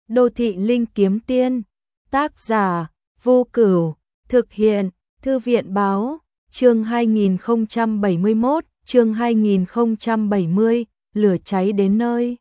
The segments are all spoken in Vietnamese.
Đô thị linh kiếm tiên, tác giả, Vô Cửu, thực hiện, Thư viện báo, chương 2071, chương 2070, lửa cháy đến nơi.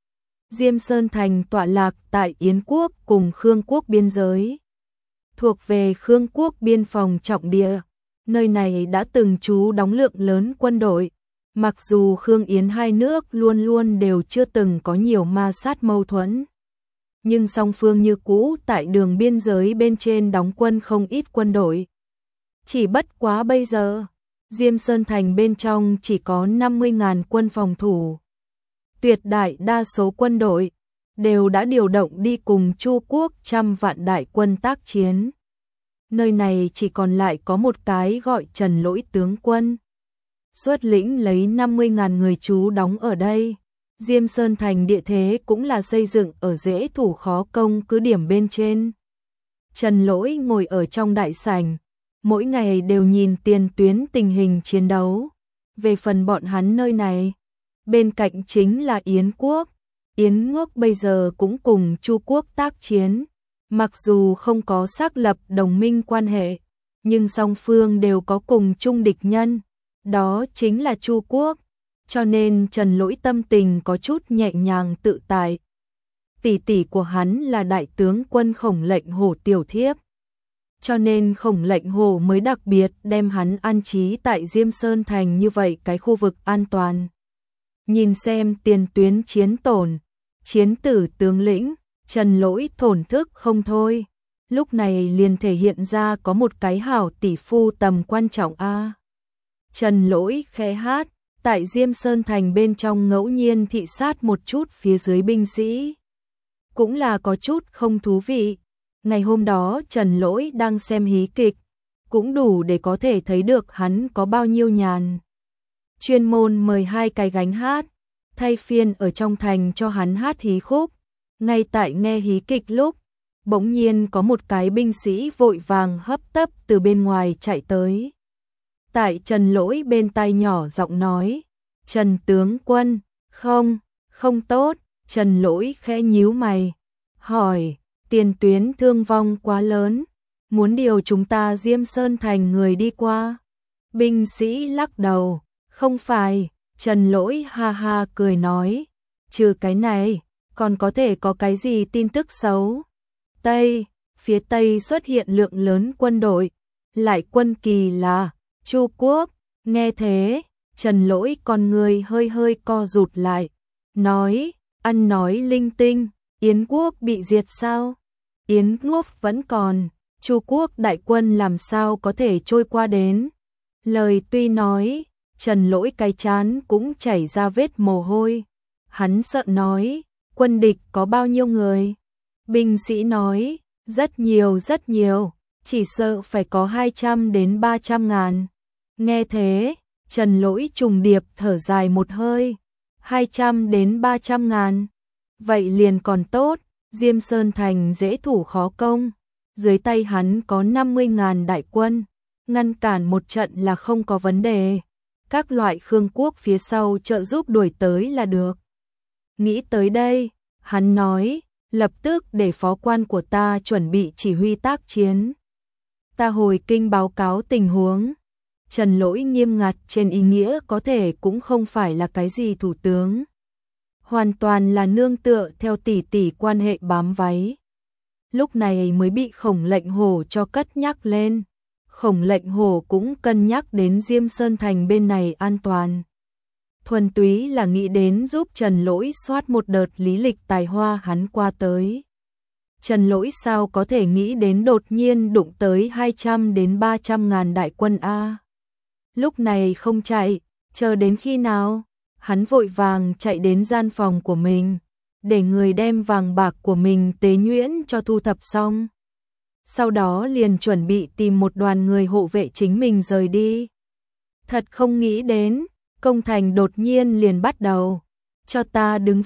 Diêm Sơn Thành tọa lạc tại Yến Quốc cùng Khương Quốc biên giới. Thuộc về Khương Quốc biên phòng trọng địa, nơi này đã từng trú đóng lượng lớn quân đội. Mặc dù Khương Yến hai nước luôn luôn đều chưa từng có nhiều ma sát mâu thuẫn, nhưng song phương như cũ tại đường biên giới bên trên đóng quân không ít quân đội. Chỉ bất quá bây giờ, Diêm Sơn Thành bên trong chỉ có 50.000 quân phòng thủ. Tuyệt đại đa số quân đội đều đã điều động đi cùng Chu Quốc 100 vạn đại quân tác chiến. Nơi này chỉ còn lại có một cái gọi Trần Lỗi tướng quân, xuất lĩnh lấy 50.000 người trú đóng ở đây. Diêm Sơn Thành địa thế cũng là xây dựng ở dễ thủ khó công cứ điểm bên trên. Trần Lỗi ngồi ở trong đại sảnh, mỗi ngày đều nhìn tiền tuyến tình hình chiến đấu. Về phần bọn hắn nơi này, bên cạnh chính là Yến Quốc. Yến Quốc bây giờ cũng cùng Chu Quốc tác chiến, mặc dù không có xác lập đồng minh quan hệ, nhưng song phương đều có cùng chung địch nhân, đó chính là Chu Quốc. Cho nên Trần Lỗi tâm tình có chút nhẹ nhàng tự tại. Tỷ tỷ của hắn là đại tướng quân Khổng Lệnh Hổ tiểu thiếp, cho nên Khổng Lệnh Hổ mới đặc biệt đem hắn an trí tại Diêm Sơn Thành như vậy cái khu vực an toàn. Nhìn xem tiền tuyến chiến tổn, chiến tử tướng lĩnh, Trần Lỗi thổn thức không thôi. Lúc này liền thể hiện ra có một cái hảo tỷ phu tầm quan trọng a. Trần Lỗi khẽ hát, tại Diêm Sơn Thành bên trong ngẫu nhiên thị sát một chút phía dưới binh sĩ. Cũng là có chút không thú vị. Ngày hôm đó Trần Lỗi đang xem hí kịch, cũng đủ để có thể thấy được hắn có bao nhiêu nhàn. Chuyên môn mời hai cái gánh hát, thay phiên ở trong thành cho hắn hát hí khúc. Ngay tại nghe hí kịch lúc, bỗng nhiên có một cái binh sĩ vội vàng hấp tấp từ bên ngoài chạy tới. Tại Trần Lỗi bên tai nhỏ giọng nói, Trần tướng quân, không tốt. Trần Lỗi khẽ nhíu mày, hỏi, tiền tuyến thương vong quá lớn, muốn điều chúng ta Diêm Sơn Thành người đi qua. Binh sĩ lắc đầu, không phải. Trần Lỗi ha ha cười nói, trừ cái này, còn có thể có cái gì tin tức xấu. Phía Tây xuất hiện lượng lớn quân đội, lại quân kỳ là Chu Quốc. Nghe thế, Trần Lỗi con người hơi hơi co rụt lại, nói, ăn nói linh tinh, Yến Quốc bị diệt sao? Yến Quốc vẫn còn, Chu Quốc đại quân làm sao có thể trôi qua đến? Lời tuy nói, Trần Lỗi cái chán cũng chảy ra vết mồ hôi. Hắn sợ nói, quân địch có bao nhiêu người? Binh sĩ nói, rất nhiều, chỉ sợ phải có 200 đến 300 ngàn. Nghe thế, Trần Lỗi trùng điệp thở dài một hơi, 200 đến 300 ngàn. Vậy liền còn tốt, Diêm Sơn Thành dễ thủ khó công. Dưới tay hắn có 50.000 đại quân, ngăn cản một trận là không có vấn đề. Các loại Khương Quốc phía sau trợ giúp đuổi tới là được. Nghĩ tới đây, hắn nói, lập tức để phó quan của ta chuẩn bị chỉ huy tác chiến. Ta hồi kinh báo cáo tình huống. Trần Lỗi nghiêm ngặt trên ý nghĩa có thể cũng không phải là cái gì thủ tướng. Hoàn toàn là nương tựa theo tỷ tỷ quan hệ bám váy. Lúc này mới bị Khổng Lệnh Hổ cho cất nhắc lên. Khổng Lệnh Hổ cũng cân nhắc đến Diêm Sơn Thành bên này an toàn. Thuần túy là nghĩ đến giúp Trần Lỗi soát một đợt lý lịch tài hoa hắn qua tới. Trần Lỗi sao có thể nghĩ đến đột nhiên đụng tới 200 đến 300 ngàn đại quân A. Lúc này không chạy, chờ đến khi nào? Hắn vội vàng chạy đến gian phòng của mình, để người đem vàng bạc của mình tế nhuyễn cho thu thập xong. Sau đó liền chuẩn bị tìm một đoàn người hộ vệ chính mình rời đi. Thật không nghĩ đến, công thành đột nhiên liền bắt đầu. Cho ta đứng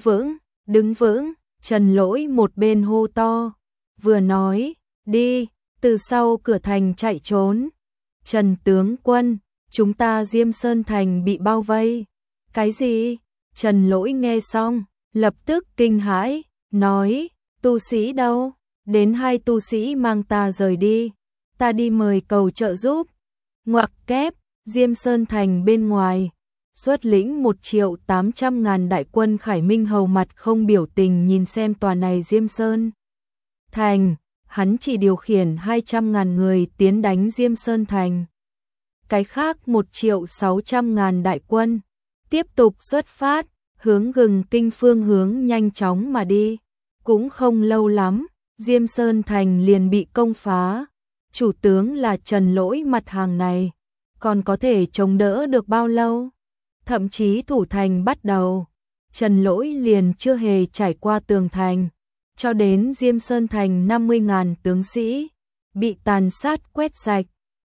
vững, Trần Lỗi một bên hô to, vừa nói, đi, từ sau cửa thành chạy trốn. Trần tướng quân, chúng ta Diêm Sơn Thành bị bao vây. Cái gì? Trần Lỗi nghe xong, lập tức kinh hãi, nói, Tu sĩ đâu? Đến 2 tu sĩ mang ta rời đi. Ta đi mời cầu trợ giúp. Ngoặc kép, Diêm Sơn Thành bên ngoài. Xuất lĩnh 1.800.000 đại quân Khải Minh hầu mặt không biểu tình nhìn xem tòa này Diêm Sơn Thành. Hắn chỉ điều khiển 200.000 người tiến đánh Diêm Sơn Thành. Cái khác 1.600.000 đại quân tiếp tục xuất phát, hướng Gừng Kinh phương hướng nhanh chóng mà đi. Cũng không lâu lắm, Diêm Sơn Thành liền bị công phá. Chủ tướng là Trần Lỗi mặt hàng này, còn có thể chống đỡ được bao lâu? Thậm chí thủ thành bắt đầu, Trần Lỗi liền chưa hề trải qua tường thành, cho đến Diêm Sơn Thành 50.000 tướng sĩ bị tàn sát quét sạch,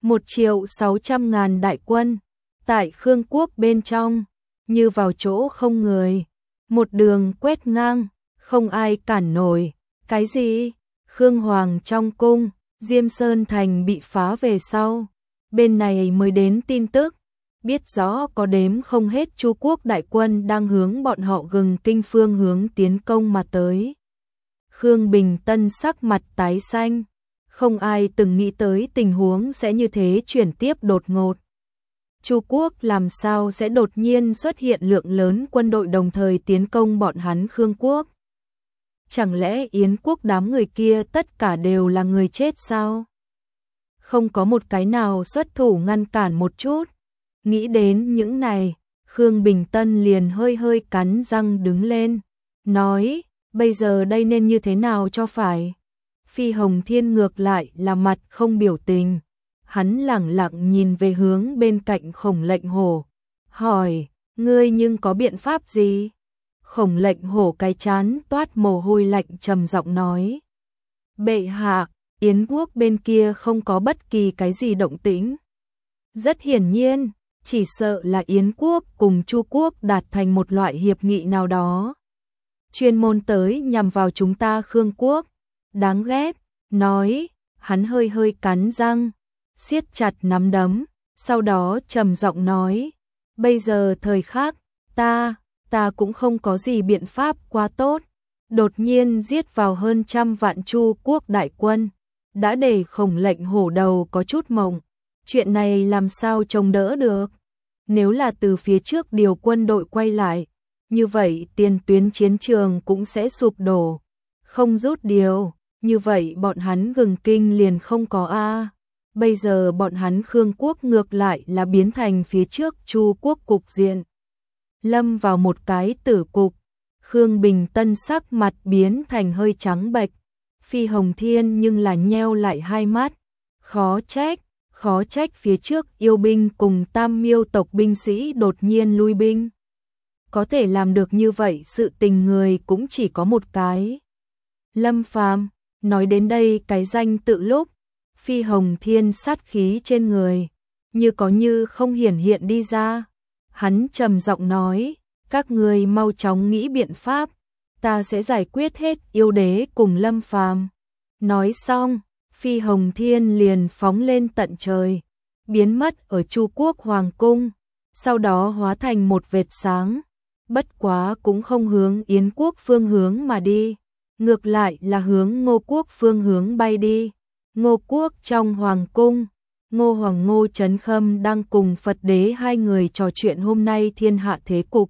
1.600.000 đại quân tại Khương quốc bên trong như vào chỗ không người, một đường quét ngang, không ai cản nổi. Cái gì? Khương Hoàng trong cung, Diêm Sơn Thành bị phá về sau, bên này mới đến tin tức, biết rõ có đếm không hết Chu quốc đại quân đang hướng bọn họ Gừng Kinh phương hướng tiến công mà tới. Khương Bình Tân sắc mặt tái xanh, không ai từng nghĩ tới tình huống sẽ như thế chuyển tiếp đột ngột. Chu quốc làm sao sẽ đột nhiên xuất hiện lượng lớn quân đội đồng thời tiến công bọn hắn Khương quốc? Chẳng lẽ Yến quốc đám người kia tất cả đều là người chết sao? Không có một cái nào xuất thủ ngăn cản một chút. Nghĩ đến những này, Khương Bình Tân liền hơi hơi cắn răng đứng lên, nói, bây giờ đây nên như thế nào cho phải? Phi Hồng Thiên ngược lại là mặt không biểu tình, hắn lẳng lặng nhìn về hướng bên cạnh Khổng Lệnh Hổ, hỏi, ngươi nhưng có biện pháp gì? Khổng Lệnh Hổ cái chán toát mồ hôi lạnh trầm giọng nói, bệ hạ, Yến quốc bên kia không có bất kỳ cái gì động tĩnh. Rất hiển nhiên, chỉ sợ là Yến quốc cùng Chu quốc đạt thành một loại hiệp nghị nào đó, chuyên môn tới nhằm vào chúng ta Khương quốc. Đáng ghét, nói, hắn hơi hơi cắn răng, siết chặt nắm đấm, sau đó trầm giọng nói, bây giờ thời khắc, ta cũng không có gì biện pháp quá tốt, đột nhiên giết vào hơn 100 vạn Chu quốc đại quân, đã để Khổng Lệnh Hổ đầu có chút mộng, chuyện này làm sao chống đỡ được? Nếu là từ phía trước điều quân đội quay lại, như vậy tiền tuyến chiến trường cũng sẽ sụp đổ, không rút điều, như vậy bọn hắn Gừng Kinh liền không có a. Bây giờ bọn hắn Khương quốc ngược lại là biến thành phía trước Chu quốc cục diện, lâm vào một cái tử cục. Khương Bình Tân sắc mặt biến thành hơi trắng bệch, Phi Hồng Thiên nhưng là nheo lại hai mắt, khó trách phía trước yêu binh cùng Tam Miêu tộc binh sĩ đột nhiên lui binh. Có thể làm được như vậy sự tình người cũng chỉ có một cái. Lâm Phàm. Nói đến đây cái danh tự lúc, Phi Hồng Thiên sát khí trên người, như có như không hiển hiện đi ra. Hắn trầm giọng nói, các người mau chóng nghĩ biện pháp, ta sẽ giải quyết hết yêu đế cùng Lâm Phàm. Nói xong, Phi Hồng Thiên liền phóng lên tận trời, biến mất ở Chu quốc hoàng cung, sau đó hóa thành một vệt sáng, bất quá cũng không hướng Yến quốc phương hướng mà đi, ngược lại là hướng Ngô quốc phương hướng bay đi. Ngô quốc trong hoàng cung, Ngô Hoàng Ngô Chấn Khâm đang cùng Phật đế hai người trò chuyện hôm nay thiên hạ thế cục.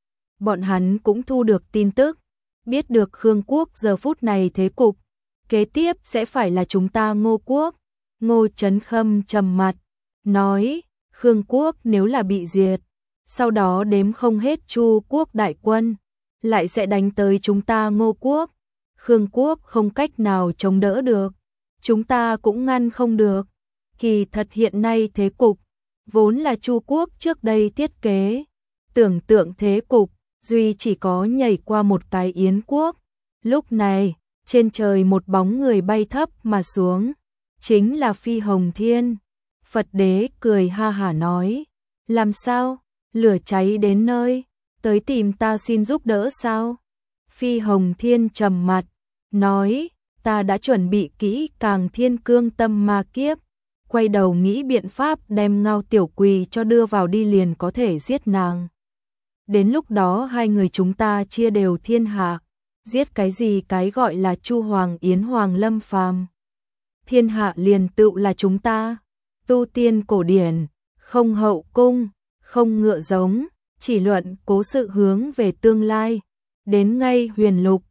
Bọn hắn cũng thu được tin tức, biết được Khương quốc giờ phút này thế cục, kế tiếp sẽ phải là chúng ta Ngô quốc. Ngô Chấn Khâm trầm mặt, nói, Khương quốc nếu là bị diệt, sau đó đếm không hết Chu quốc đại quân, lại sẽ đánh tới chúng ta Ngô quốc. Khương quốc không cách nào chống đỡ được, chúng ta cũng ngăn không được. Kỳ thật hiện nay thế cục, vốn là Chu quốc trước đây thiết kế, tưởng tượng thế cục, duy chỉ có nhảy qua một cái Yến quốc. Lúc này, trên trời một bóng người bay thấp mà xuống, chính là Phi Hồng Thiên. Phật đế cười ha hả nói, làm sao, lửa cháy đến nơi, tới tìm ta xin giúp đỡ sao? Phi Hồng Thiên trầm mặt, nói, ta đã chuẩn bị kỹ càng Thiên Cương Tâm Ma Kiếp, quay đầu nghĩ biện pháp đem Ngao Tiểu Quỳ cho đưa vào đi liền có thể giết nàng. Đến lúc đó hai người chúng ta chia đều thiên hạ, giết cái gì cái gọi là Chu Hoàng Yến Hoàng Lâm Phàm. Thiên hạ liền tựu là chúng ta, tu tiên cổ điển, không hậu cung, không ngựa giống, chỉ luận cố sự hướng về tương lai, đến ngay huyền lục,